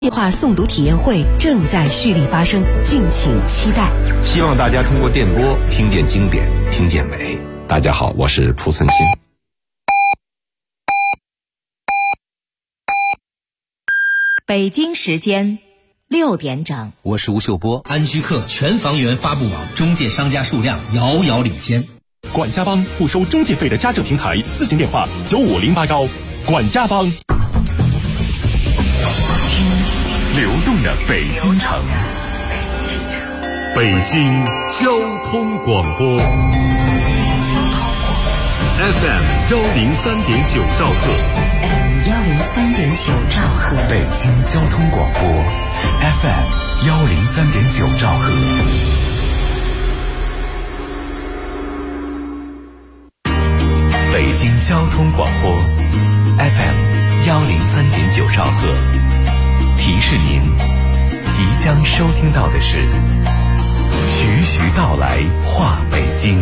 电话诵读体验会正在蓄力发生，敬请期待。 希望大家通过电波听见经典，听见美。大家好，我是蒲存昕。 北京时间6点整， 我是吴秀波。安居客全房源发布网中介商家数量遥遥领先。 管家帮不收中介费的家政平台，咨询电话95081。管家帮。 流动的北京城，北京交通广播 FM 103.9兆赫 103.9兆赫， 北京交通广播 FM 103.9兆赫。北京交通广播 FM 103.9兆赫。提示您，即将收听到的是徐徐道来话北京。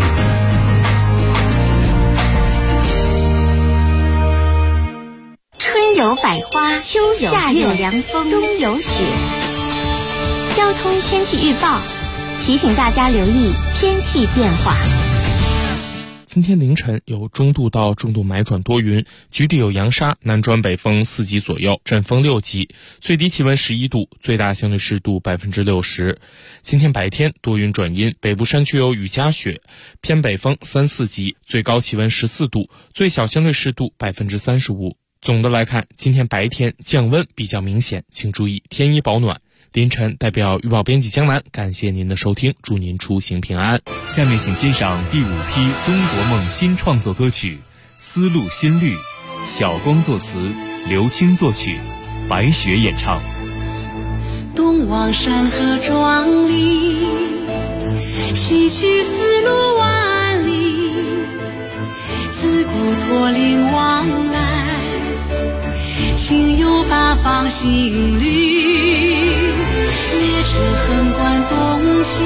春有百花，秋有夏有凉风，冬有雪。交通天气预报提醒大家留意天气变化。 今天凌晨有中度到重度霾转多云，局地有扬沙，南转北风4级左右，阵风6级，最低气温11度，最大相对湿度60%。今天白天多云转阴，北部山区有雨夹雪，偏北风3、4级，最高气温14度，最小相对湿度35%。总的来看，今天白天降温比较明显，请注意添衣保暖。凌晨代表预报编辑江南，感谢您的收听，祝您出行平安。 下面请欣赏第5批中国梦新创作歌曲《丝路新绿》，小光作词，刘青作曲，白雪演唱。 东望山河壮丽，西去丝路万里，自古驼铃往来，情有八方新绿。列车横贯东西，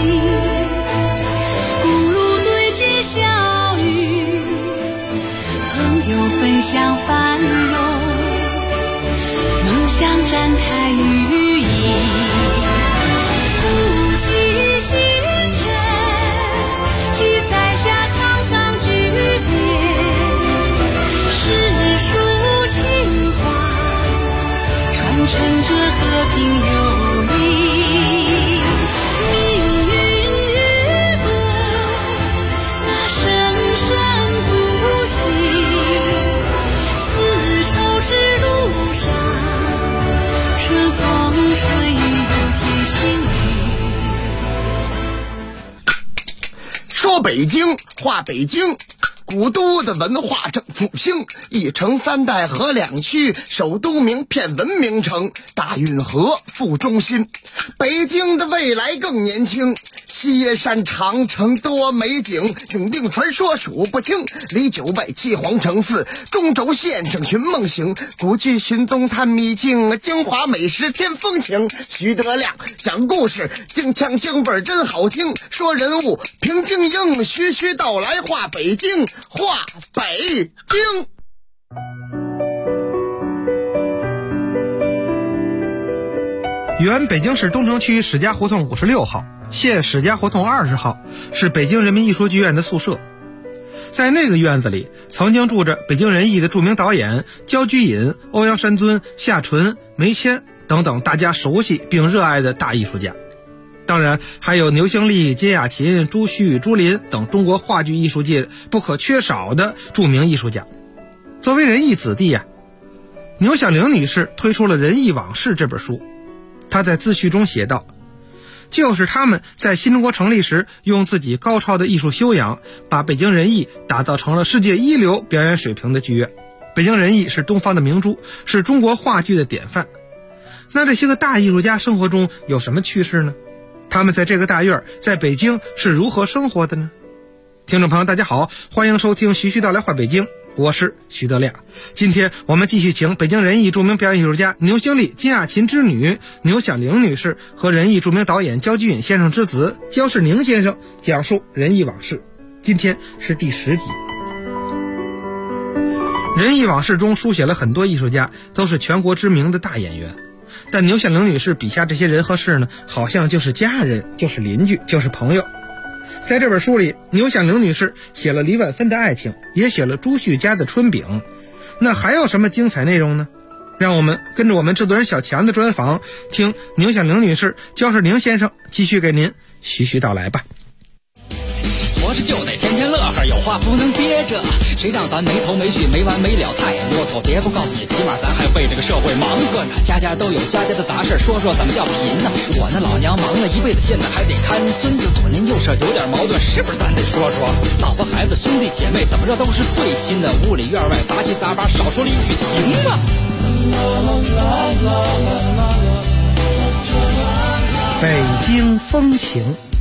公路对接小雨，朋友分享繁荣，梦想展开羽翼。不计星辰，聚彩下沧桑剧烈，诗书情话传承着和平友谊。 说北京话北京，古都的文化正复兴，一城3代河2区，首都名片文明城，大运河副中心。北京的未来更年轻，西耶山长城多美景，永定传说数不清，离9外7皇城4，中轴线上寻梦行，古剧寻踪探秘境，京华美食添风情。徐德亮讲故事，京腔京味真好听，说人物评京英，徐徐道来话北京，话北京。 原北京市东城区史家胡同56号，现史家胡同20号，是北京人民艺术剧院的宿舍。在那个院子里，曾经住着北京人艺的著名导演焦菊隐、欧阳山尊、夏纯、梅谦等等大家熟悉并热爱的大艺术家。当然还有牛兴利、金雅琴、朱旭、朱琳等中国话剧艺术界不可缺少的著名艺术家。作为人艺子弟牛小玲女士推出了《人艺往事》这本书。她在自序中写道，就是他们在新中国成立时用自己高超的艺术修养，把北京人艺打造成了世界一流表演水平的剧院。北京人艺是东方的明珠，是中国话剧的典范。那这些个大艺术家生活中有什么趣事呢？他们在这个大院，在北京是如何生活的呢？听众朋友大家好，欢迎收听徐徐道来话北京，我是徐德亮。今天我们继续请北京人艺著名表演艺术家牛兴利、金雅琴之女牛小玲女士和人艺著名导演焦菊隐先生之子焦世宁先生讲述人艺往事。今天是第10集。人艺往事中书写了很多艺术家，都是全国知名的大演员。 但牛小玲女士笔下这些人和事呢，好像就是家人，就是邻居，就是朋友。在这本书里，牛小玲女士写了李婉芬的爱情，也写了朱旭家的春饼。那还有什么精彩内容呢？让我们跟着我们制作人小强的专访，听牛小玲女士、焦世宁先生继续给您徐徐道来吧。 活着就得天天乐呵，有话不能憋着，谁让咱没头没绪没完没了太啰嗦。别不告诉你，起码咱还为这个社会忙活呢。家家都有家家的杂事，说说怎么叫贫呢？我那老娘忙了一辈子，现在还得看孙子，左邻右舍有点矛盾，是不是咱得说说？老婆孩子兄弟姐妹怎么着都是最亲的，屋里院外杂七杂八，少说了一句行吗？ 北京风情。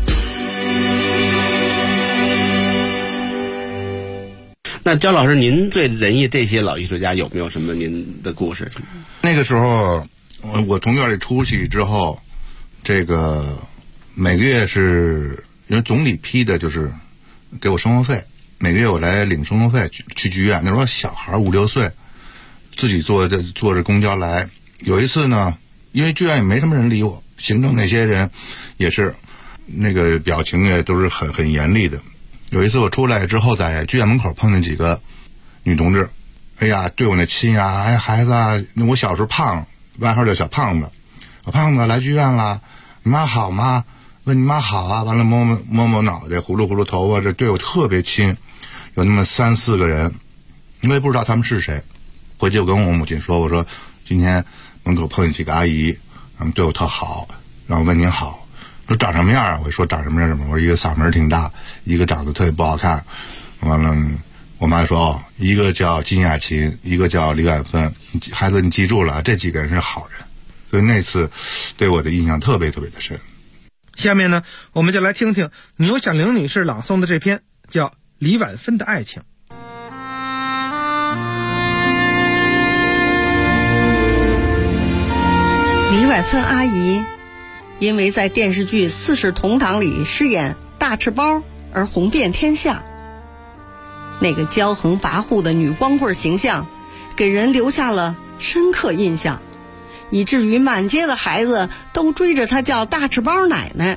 那焦老师，您最仁义这些老艺术家有没有什么您的故事？ 那个时候，我从院里出去之后，这个每个月是因为总理批的，就是给我生活费，每个月我来领生活费去剧院。那时候小孩5、6岁，自己坐着公交来。有一次呢，因为剧院也没什么人理我，行政那些人也是那个表情也都是很严厉的。有一次我出来之后，在剧院门口碰见几个女同志，哎呀，对我那亲呀，哎，孩子啊，我小时候胖，外号叫小胖子，小胖子来剧院了，你妈好吗？问你妈好啊，完了摸摸脑袋，呼噜头发，这对我特别亲。有那么3、4个人，我也不知道他们是谁。回去我跟我母亲说，我说今天门口碰见几个阿姨，他们对我特好，然后问您好。说长什么样啊？我说长什么样？我说一个嗓门挺大，一个长得特别不好看。完了，我妈说哦，一个叫金雅琴，一个叫李婉芬。孩子，你记住了，这几个人是好人。所以那次对我的印象特别特别的深。 下面呢，我们就来听听牛小玲女士朗诵的这篇叫《李婉芬的爱情》。 李婉芬阿姨因为在电视剧《四世同堂》里饰演大赤包而红遍天下。那个骄横跋扈的女光棍形象给人留下了深刻印象，以至于满街的孩子都追着她叫大赤包奶奶。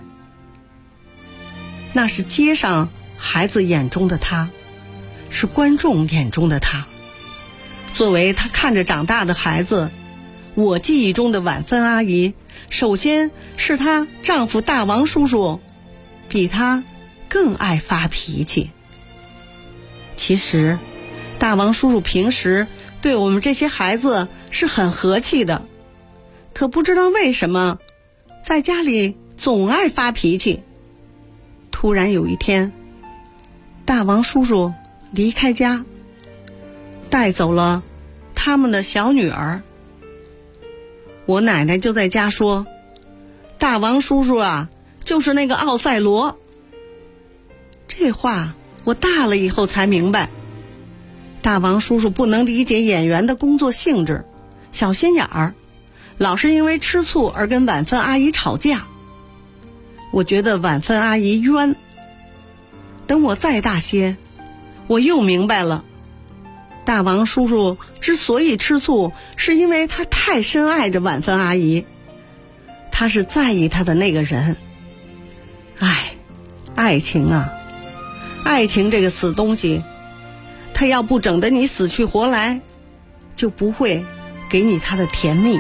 那是街上孩子眼中的她，是观众眼中的她。作为她看着长大的孩子，我记忆中的婉芬阿姨，首先是她丈夫大王叔叔比她更爱发脾气。其实大王叔叔平时对我们这些孩子是很和气的，可不知道为什么在家里总爱发脾气。突然有一天，大王叔叔离开家，带走了他们的小女儿。我奶奶就在家说，大王叔叔啊，就是那个奥赛罗。这话我大了以后才明白，大王叔叔不能理解演员的工作性质，小心眼儿，老是因为吃醋而跟婉芬阿姨吵架。我觉得婉芬阿姨冤。等我再大些，我又明白了，大王叔叔之所以吃醋，是因为他太深爱着婉芬阿姨，他是在意他的那个人。爱情啊，爱情这个死东西，他要不整得你死去活来，就不会给你他的甜蜜。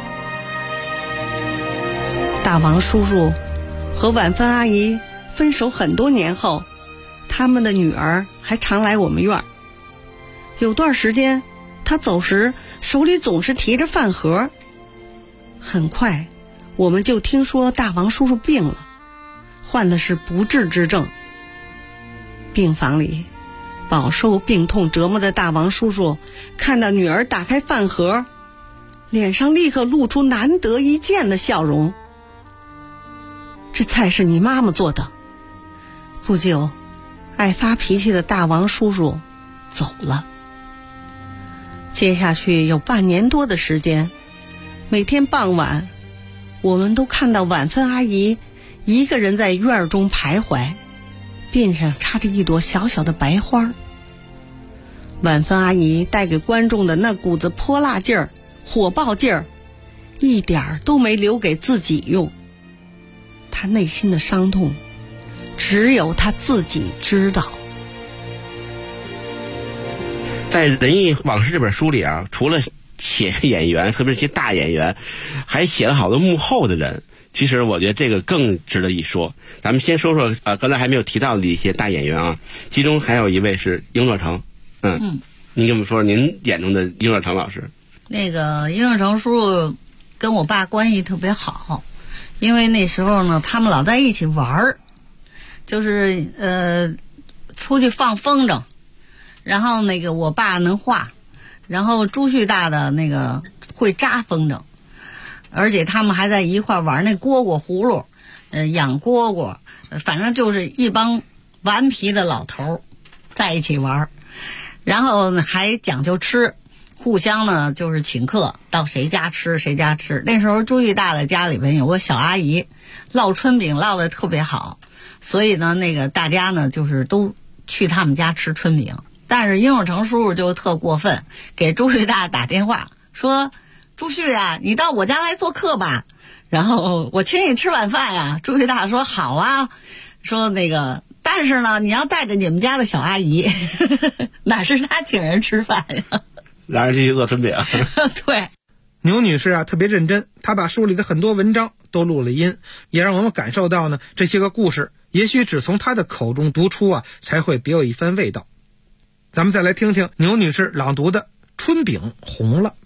大王叔叔和婉芬阿姨分手很多年后，他们的女儿还常来我们院。有段时间他走时手里总是提着饭盒。很快我们就听说大王叔叔病了，患的是不治之症。病房里饱受病痛折磨的大王叔叔看到女儿打开饭盒，脸上立刻露出难得一见的笑容。这菜是你妈妈做的。不久，爱发脾气的大王叔叔走了。接下去有半年多的时间，每天傍晚，我们都看到婉芬阿姨一个人在院中徘徊，鬓上插着一朵小小的白花。婉芬阿姨带给观众的那股子泼辣劲儿、火爆劲儿， 一点儿都没留给自己用。他内心的伤痛，只有他自己知道。 在《仁义往事》这本书里啊，除了写演员，特别是些大演员，还写了好多幕后的人。其实我觉得这个更值得一说。咱们先说说刚才还没有提到的一些大演员啊，其中还有一位是英若诚。您跟我们说说您眼中的英若诚老师。 那个英若诚叔叔跟我爸关系特别好，因为那时候呢，他们老在一起玩儿，就是出去放风筝，然后那个我爸能画，然后朱旭大的那个会扎风筝，而且他们还在一块玩那蝈蝈葫芦，养蝈蝈，反正就是一帮顽皮的老头在一起玩，然后还讲究吃，互相呢就是请客到谁家吃谁家吃。那时候朱旭大的家里边有个小阿姨烙春饼烙得特别好，所以呢那个大家呢就是都去他们家吃春饼。但是英若诚叔叔就特过分，给朱旭大打电话说，朱旭啊，你到我家来做客吧，然后我请你吃晚饭呀。朱旭大说好啊，说那个但是呢你要带着你们家的小阿姨哪是他请人吃饭呀， 让人去做春饼。 对， 牛女士啊特别认真，她把书里的很多文章都录了音，也让我们感受到呢这些个故事也许只从她的口中读出啊才会别有一番味道。咱们再来听听牛女士朗读的《春饼红了》。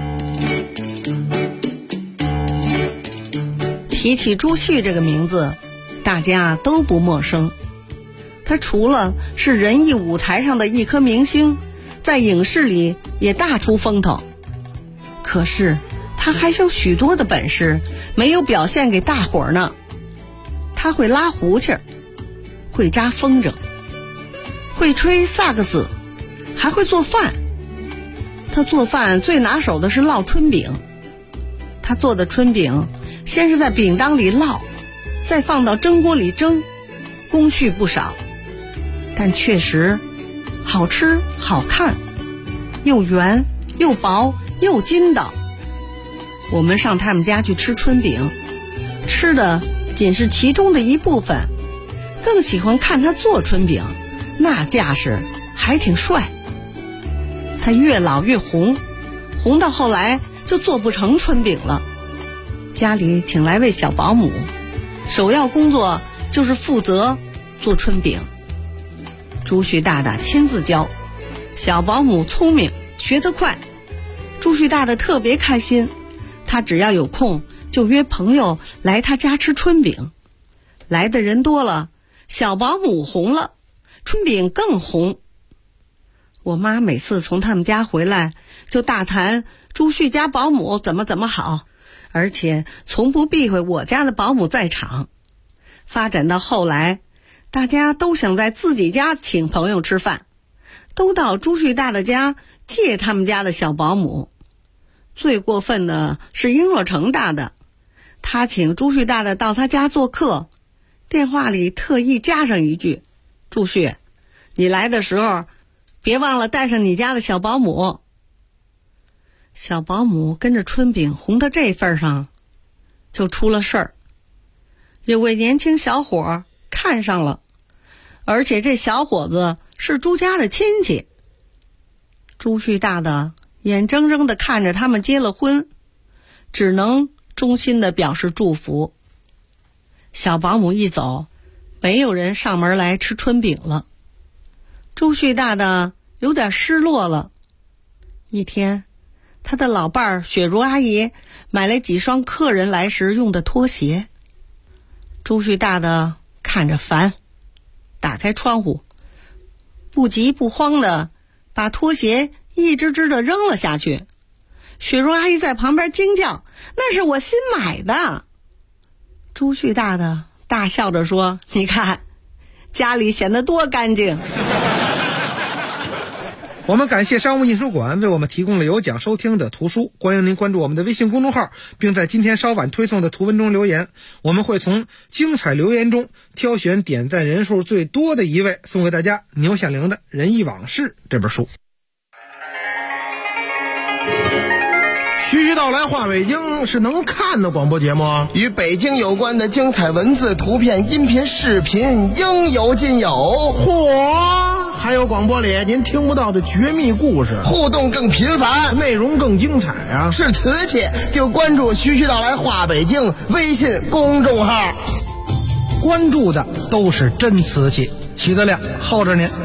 提起朱旭这个名字，大家都不陌生。他除了是人艺舞台上的一颗明星，在影视里也大出风头，可是他还有许多的本事没有表现给大伙儿呢。他会拉胡琴，会扎风筝，会吹萨克斯，还会做饭。他做饭最拿手的是烙春饼。他做的春饼先是在饼当里烙，再放到蒸锅里蒸，工序不少，但确实好吃好看，又圆又薄又筋道。我们上他们家去吃春饼，吃的仅是其中的一部分，更喜欢看他做春饼，那架势还挺帅。他越老越红，红到后来就做不成春饼了。家里请来位小保姆，首要工作就是负责做春饼。朱旭大大亲自教，小保姆聪明，学得快。朱旭大大特别开心，他只要有空就约朋友来他家吃春饼。来的人多了，小保姆红了，春饼更红。我妈每次从他们家回来就大谈朱旭家保姆怎么好，而且从不避讳我家的保姆在场。发展到后来，大家都想在自己家请朋友吃饭，都到朱旭大的家借他们家的小保姆。最过分的是英若诚大的，他请朱旭大的到他家做客，电话里特意加上一句，朱旭，你来的时候别忘了带上你家的小保姆。小保姆跟着春饼红到这份上，就出了事儿。有位年轻小伙看上了，而且这小伙子是朱家的亲戚。朱旭大的眼睁睁地看着他们结了婚，只能衷心地表示祝福。小保姆一走，没有人上门来吃春饼了。朱旭大的有点失落了。一天，他的老伴儿雪茹阿姨买来几双客人来时用的拖鞋。朱旭大的看着烦，打开窗户，不急不慌的把拖鞋一只只的扔了下去。雪茹阿姨在旁边惊叫，那是我新买的。朱旭大的大笑着说，你看家里显得多干净。 我们感谢商务印书馆为我们提供了有奖收听的图书，欢迎您关注我们的微信公众号，并在今天稍晚推送的图文中留言，我们会从精彩留言中挑选点赞人数最多的一位，送给大家牛响铃的《仁义往事》这本书。 徐徐道来话北京是能看的广播节目， 与北京有关的精彩文字、图片、音频、视频应有尽有。 嚯！还有广播里您听不到的绝密故事， 互动更频繁， 内容更精彩啊！ 是瓷器就关注徐徐道来话北京微信公众号， 关注的都是真瓷器。徐德亮候着您。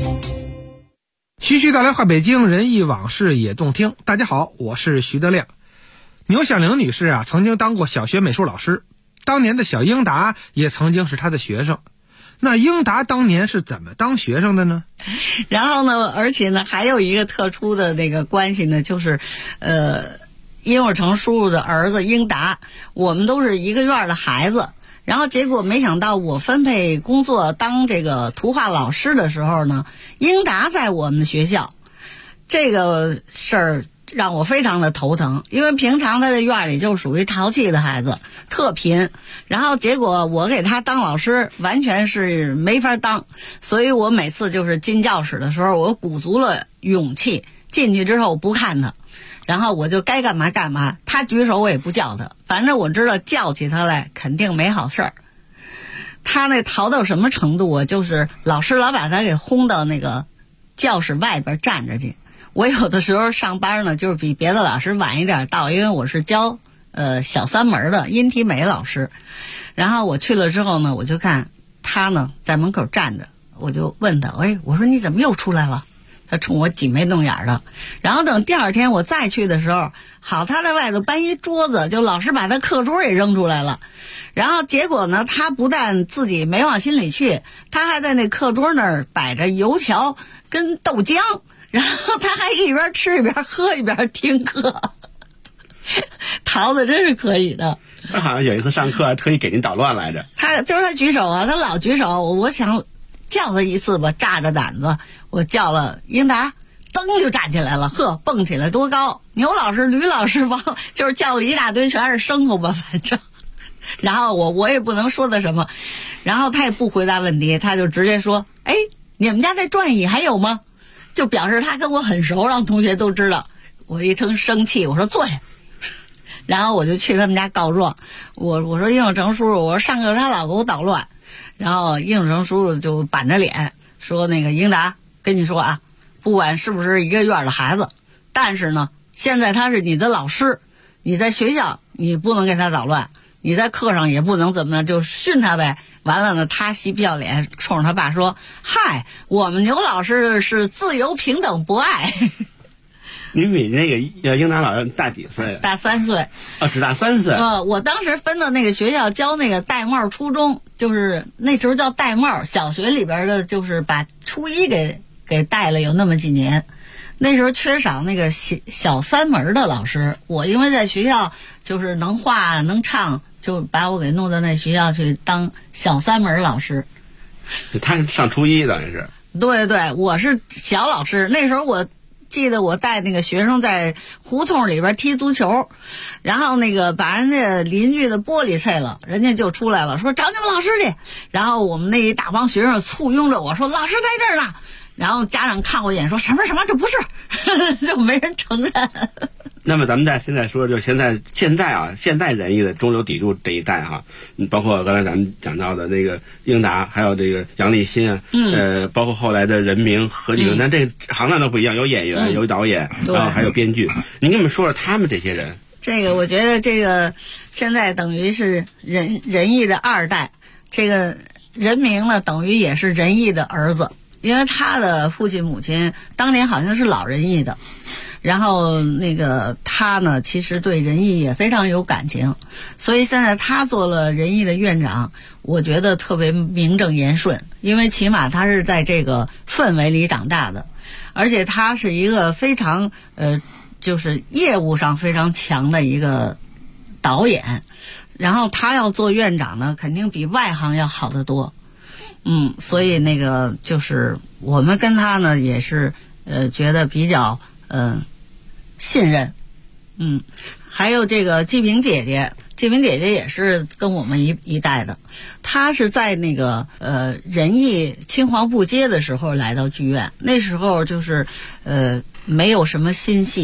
徐徐道来话北京，人忆往事也动听。大家好，我是徐德亮。牛小玲女士啊，曾经当过小学美术老师，当年的小英达也曾经是她的学生。那英达当年是怎么当学生的呢？ 然后呢，而且呢，还有一个特殊的那个关系呢，就是殷若成叔叔的儿子英达，我们都是一个院的孩子。然后结果没想到我分配工作当这个图画老师的时候呢，英达在我们的学校，这个事儿让我非常的头疼，因为平常他在院里就属于淘气的孩子，特贫，然后结果我给他当老师完全是没法当，所以我每次就是进教室的时候，我鼓足了勇气进去之后不看他，然后我就该干嘛干嘛，他举手我也不叫他，反正我知道叫起他来肯定没好事儿。他那淘到什么程度啊？就是老师老把他给轰到那个教室外边站着去。我有的时候上班呢，就是比别的老师晚一点到，因为我是教小三门的殷体美老师。然后我去了之后呢，我就看他呢在门口站着，我就问他，我说你怎么又出来了？他冲我挤眉弄眼的。然后等第二天我再去的时候，好，他在外头搬一桌子，就老师把他课桌也扔出来了。然后结果呢，他不但自己没往心里去，他还在那课桌那儿摆着油条跟豆浆，然后他还一边吃一边喝一边听课。桃子真是可以的。 他好像有一次上课还特意给您捣乱来着。 他举手啊，他老举手，我想叫他一次吧，炸着胆子，我叫了英达，噔就站起来了，呵，蹦起来多高！牛老师、吕老师王，就是叫了一大堆，全是牲口吧，反正。然后我也不能说他什么，然后他也不回答问题，他就直接说：“哎，你们家那转椅还有吗？”就表示他跟我很熟，让同学都知道。我一声生气，我说坐下。然后我就去他们家告状，我说应有成叔叔，我说上课他老给我捣乱。然后应有成叔叔就板着脸说：“那个英达，跟你说啊，不管是不是一个院的孩子，但是呢，现在他是你的老师，你在学校你不能给他捣乱，你在课上也不能怎么样，就训他呗。”完了呢，他嬉皮笑脸冲着他爸说：“嗨，我们牛老师是自由平等博爱。” 您比那个英达老师大几岁？ 大3岁。 只大3岁。 我当时分到那个学校教那个戴帽初中，就是那时候叫戴帽，小学里边的就是把初一给带了有那么几年。那时候缺少那个小三门的老师，我因为在学校就是能画能唱，就把我给弄到那学校去当小三门老师。 他是上初一等于是。 对对，我是小老师。那时候我记得我带那个学生在胡同里边踢足球，然后那个把人家邻居的玻璃碎了，人家就出来了，说找你们老师去。然后我们那一大帮学生簇拥着我说老师在这儿呢。然后家长看我一眼说什么这不是，就没人承认。 那么咱们现在说，就现在人艺的中流砥柱这一代哈，包括刚才咱们讲到的那个英达，还有这个杨立新啊，包括后来的任明、何启文，但这行当都不一样，有演员，有导演，然后还有编剧。您跟我们说说他们这些人。 这个我觉得这个现在等于是人艺的2代，这个任明呢等于也是人艺的儿子。因为他的父亲母亲当年好像是老人艺的，然后那个他呢其实对人艺也非常有感情，所以现在他做了人艺的院长，我觉得特别名正言顺，因为起码他是在这个氛围里长大的，而且他是一个非常就是业务上非常强的一个导演，然后他要做院长呢肯定比外行要好得多。所以那个就是我们跟他呢也是觉得比较信任。还有这个季平姐姐也是跟我们一代的，她是在那个仁义青黄不接的时候来到剧院，那时候就是没有什么新戏，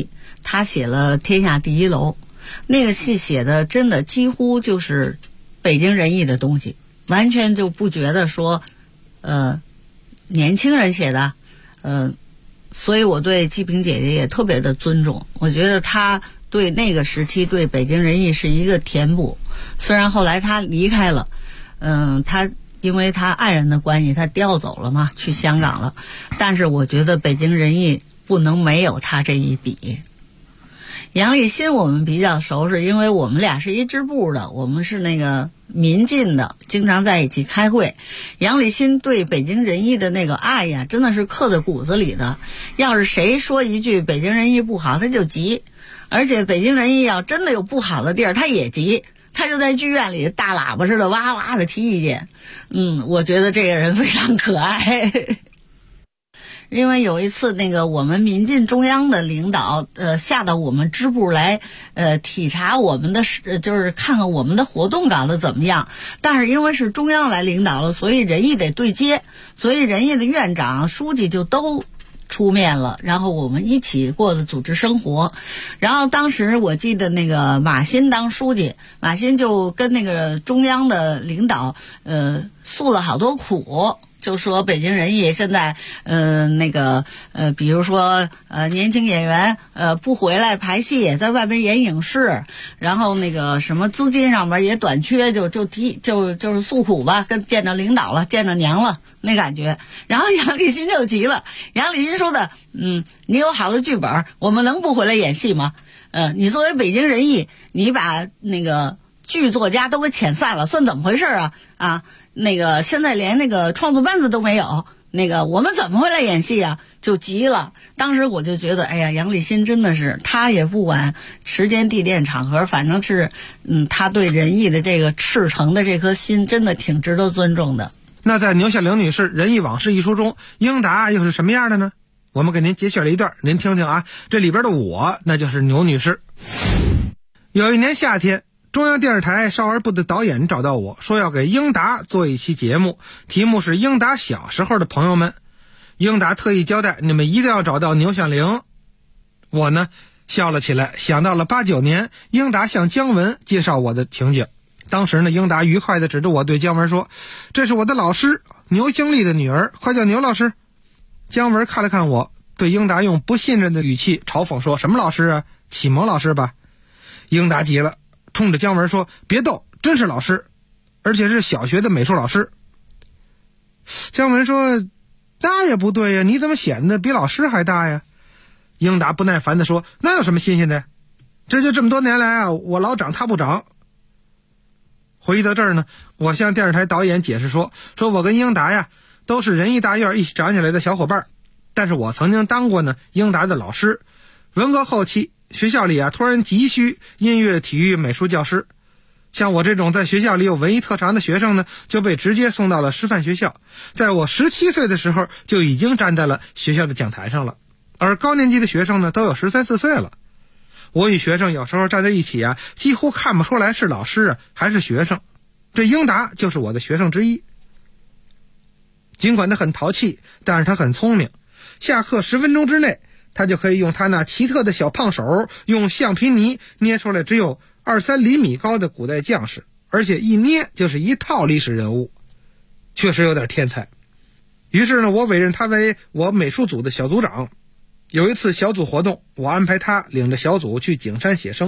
他写了《天下第一楼》，那个戏写的真的几乎就是北京人艺的东西，完全就不觉得说年轻人写的，所以我对季萍姐姐也特别的尊重。我觉得她对那个时期对北京人艺是一个填补。虽然后来她离开了，她因为她爱人的关系，她调走了嘛，去香港了。但是我觉得北京人艺不能没有她这一笔。杨立新我们比较熟，是因为我们俩是一支部的，我们是那个民进的，经常在一起开会。杨立新对北京人艺的那个爱呀，真的是刻在骨子里的。要是谁说一句北京人艺不好，他就急，而且北京人艺要真的有不好的地儿，他也急，他就在剧院里大喇叭似的哇哇的提意见。我觉得这个人非常可爱。因为有一次那个我们民进中央的领导下到我们支部来体察我们的就是看看我们的活动搞得怎么样，但是因为是中央来领导了，所以人艺得对接，所以人艺的院长书记就都出面了，然后我们一起过的组织生活。然后当时我记得那个马新当书记，马新就跟那个中央的领导诉了好多苦，就说北京人艺现在比如说年轻演员不回来排戏，在外边演影视，然后那个什么资金上面也短缺，就是诉苦吧，跟见着领导了，见着娘了那感觉。然后杨立新就急了，杨立新说的你有好的剧本，我们能不回来演戏吗？你作为北京人艺，你把那个剧作家都给遣散了，算怎么回事啊？那个现在连那个创作班子都没有，那个我们怎么会来演戏啊？就急了。当时我就觉得，哎呀，杨立新真的是，他也不管时间地点场合，反正是他对人艺的这个赤诚的这颗心真的挺值得尊重的。 那在牛小玲女士《人艺往事》一书中，英达又是什么样的呢？我们给您节选了一段，您听听啊。这里边的我，那就是牛女士。有一年夏天，中央电视台少儿部的导演找到我说要给英达做一期节目，题目是英达小时候的朋友们。英达特意交代你们一定要找到牛小玲。我呢笑了起来，想到了89年英达向姜文介绍我的情景。当时呢，英达愉快地指着我对姜文说，这是我的老师牛兴利的女儿，快叫牛老师。姜文看了看我，对英达用不信任的语气嘲讽说，什么老师啊？启蒙老师吧。英达急了，冲着姜文说，别逗，真是老师，而且是小学的美术老师。姜文说，那也不对呀，你怎么显得比老师还大呀？英达不耐烦地说，那有什么新鲜的？这就这么多年来啊，我老长他不长。回忆到这儿呢，我向电视台导演解释说我跟英达呀都是人艺大院一起长起来的小伙伴，但是我曾经当过呢英达的老师。文革后期，学校里啊突然急需音乐、体育、美术教师，像我这种在学校里有文艺特长的学生呢，就被直接送到了师范学校。在我17岁的时候，就已经站在了学校的讲台上了，而高年级的学生呢，都有13、14岁了。我与学生有时候站在一起啊，几乎看不出来是老师啊还是学生。这英达就是我的学生之一。尽管他很淘气，但是他很聪明。下课10分钟之内，他就可以用他那奇特的小胖手，用橡皮泥捏出来只有2、3厘米高的古代将士，而且一捏就是一套历史人物，确实有点天才。于是呢，我委任他为我美术组的小组长。有一次小组活动，我安排他领着小组去景山写生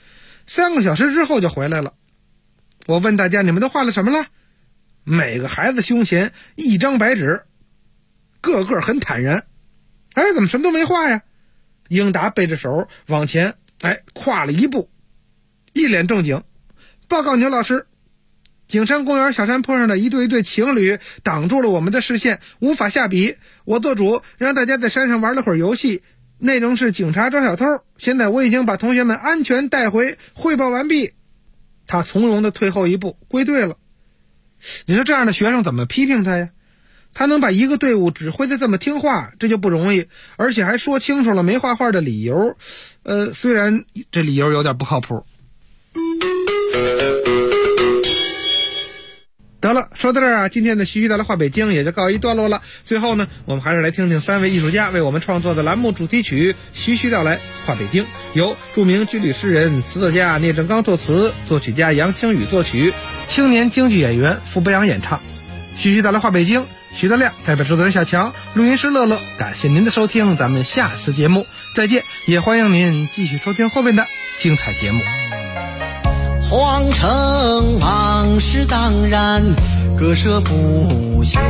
，3个小时之后就回来了。我问大家，你们都画了什么了？每个孩子胸前一张白纸，个个很坦然。怎么什么都没画呀？英达背着手往前跨了一步，一脸正经。报告牛老师，景山公园小山坡上的一对一对情侣挡住了我们的视线，无法下笔。我做主让大家在山上玩了会儿游戏，内容是警察抓小偷。现在我已经把同学们安全带回，汇报完毕。他从容地退后一步，归队了。你说这样的学生怎么批评他呀？他能把一个队伍指挥得这么听话，这就不容易，而且还说清楚了没画画的理由。虽然这理由有点不靠谱。得了， 说到这儿啊，今天的徐徐带来话北京也就告一段落了。最后呢，我们还是来听听3位艺术家为我们创作的栏目主题曲《徐徐带来话北京》，由著名军旅诗人、词作家聂正刚作词，作曲家杨清宇作曲，青年京剧演员傅博洋演唱。徐徐带来话北京，徐德亮代表制作人小强，录音师乐乐，感谢您的收听，咱们下次节目再见，也欢迎您继续收听后面的精彩节目。 皇城往事当然割舍不下，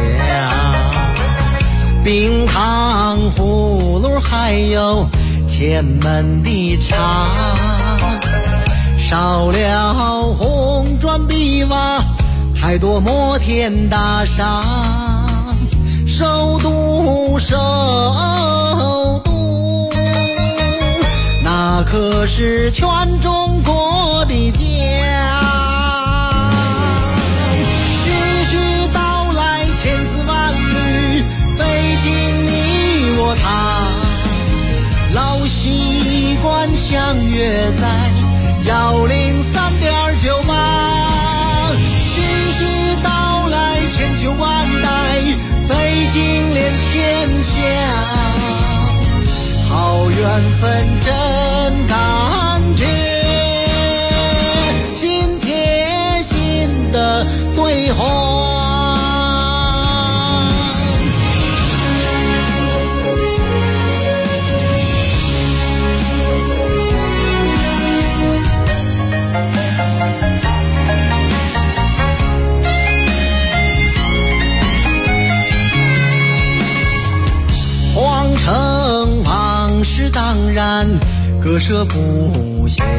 冰糖葫芦还有前门的茶，少了红砖碧瓦，还多摩天大厦，首都首都，那可是全中国的家。徐徐道来千丝万缕，北京你我他，老习惯相约在103.98。徐徐道来千秋万代，北京连天下，好缘分真感觉，心贴心的对话。皇城往事当然割舍不下，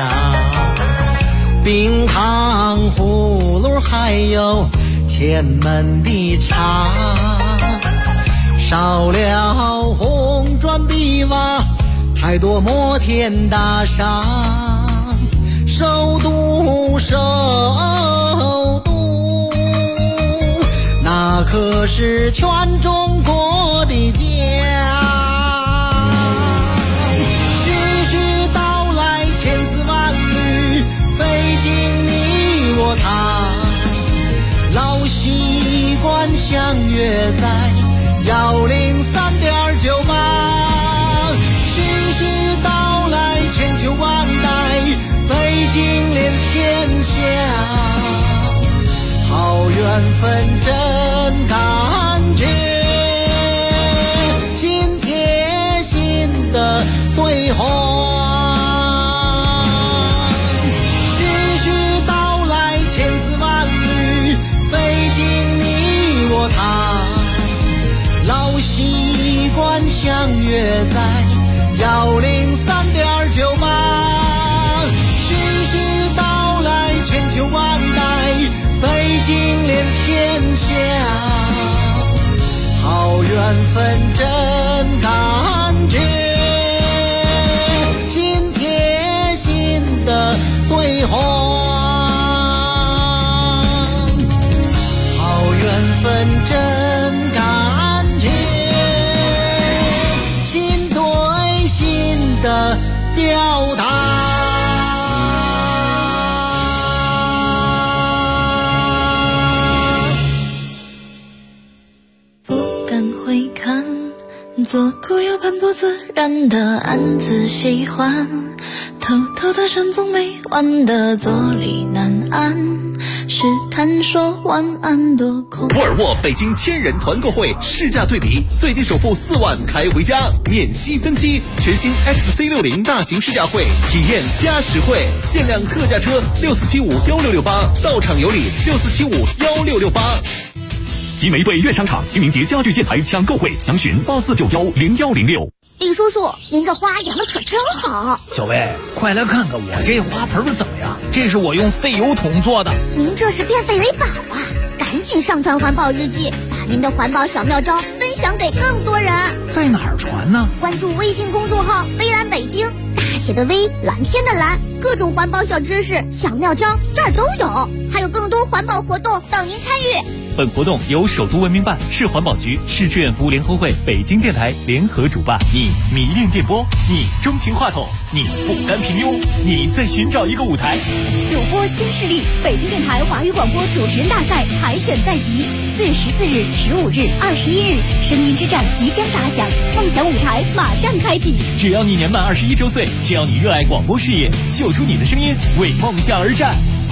冰糖葫芦还有前门的茶，少了红砖碧瓦，还多摩天大厦，首都首都，那可是全中国的家。徐徐道来千丝万缕，北京你我他，老习惯相约在103.98。徐徐道来千秋万代，北京连天下，好缘分真感觉，心贴心的对话。徐徐道来千丝万缕，北京你我他，老习惯相约在103.98。徐徐道来千秋万代，北京连天下，好缘分真感觉，心贴心的对话。好缘分真感觉，心对心的表达。 左顾右盼不自然的暗自喜欢，偷偷的神总没完的坐立难安，试探说晚安多空。 沃尔沃北京千人团购会试驾对比，最低首付4万开回家，免息分期，全新 XC60 大型试驾会，体验加实惠，限量特价车64751668，到场有礼64751668。 集美对悦商场清明节家具建材抢购会，详询84910106。 李叔叔，您这花养的可真好。 小薇，快来看看我这花盆怎么样？这是我用废油桶做的。 您这是变废为宝啊！赶紧上传环保日记，把您的环保小妙招分享给更多人。 在哪儿传呢？ 关注微信公众号“微蓝北京”，大写的微，蓝天的蓝，各种环保小知识、小妙招这儿都有，还有更多环保活动等您参与。 本活动由首都文明办、市环保局、市志愿服务联合会、北京电台联合主办。你迷恋电波，你钟情话筒，你不甘平庸，你在寻找一个舞台。 主播新势力，北京电台华语广播主持人大赛海选在即，4月14日、15日、21日，声音之战即将打响，梦想舞台马上开启。 只要你年满21周岁，只要你热爱广播事业，秀出你的声音，为梦想而战。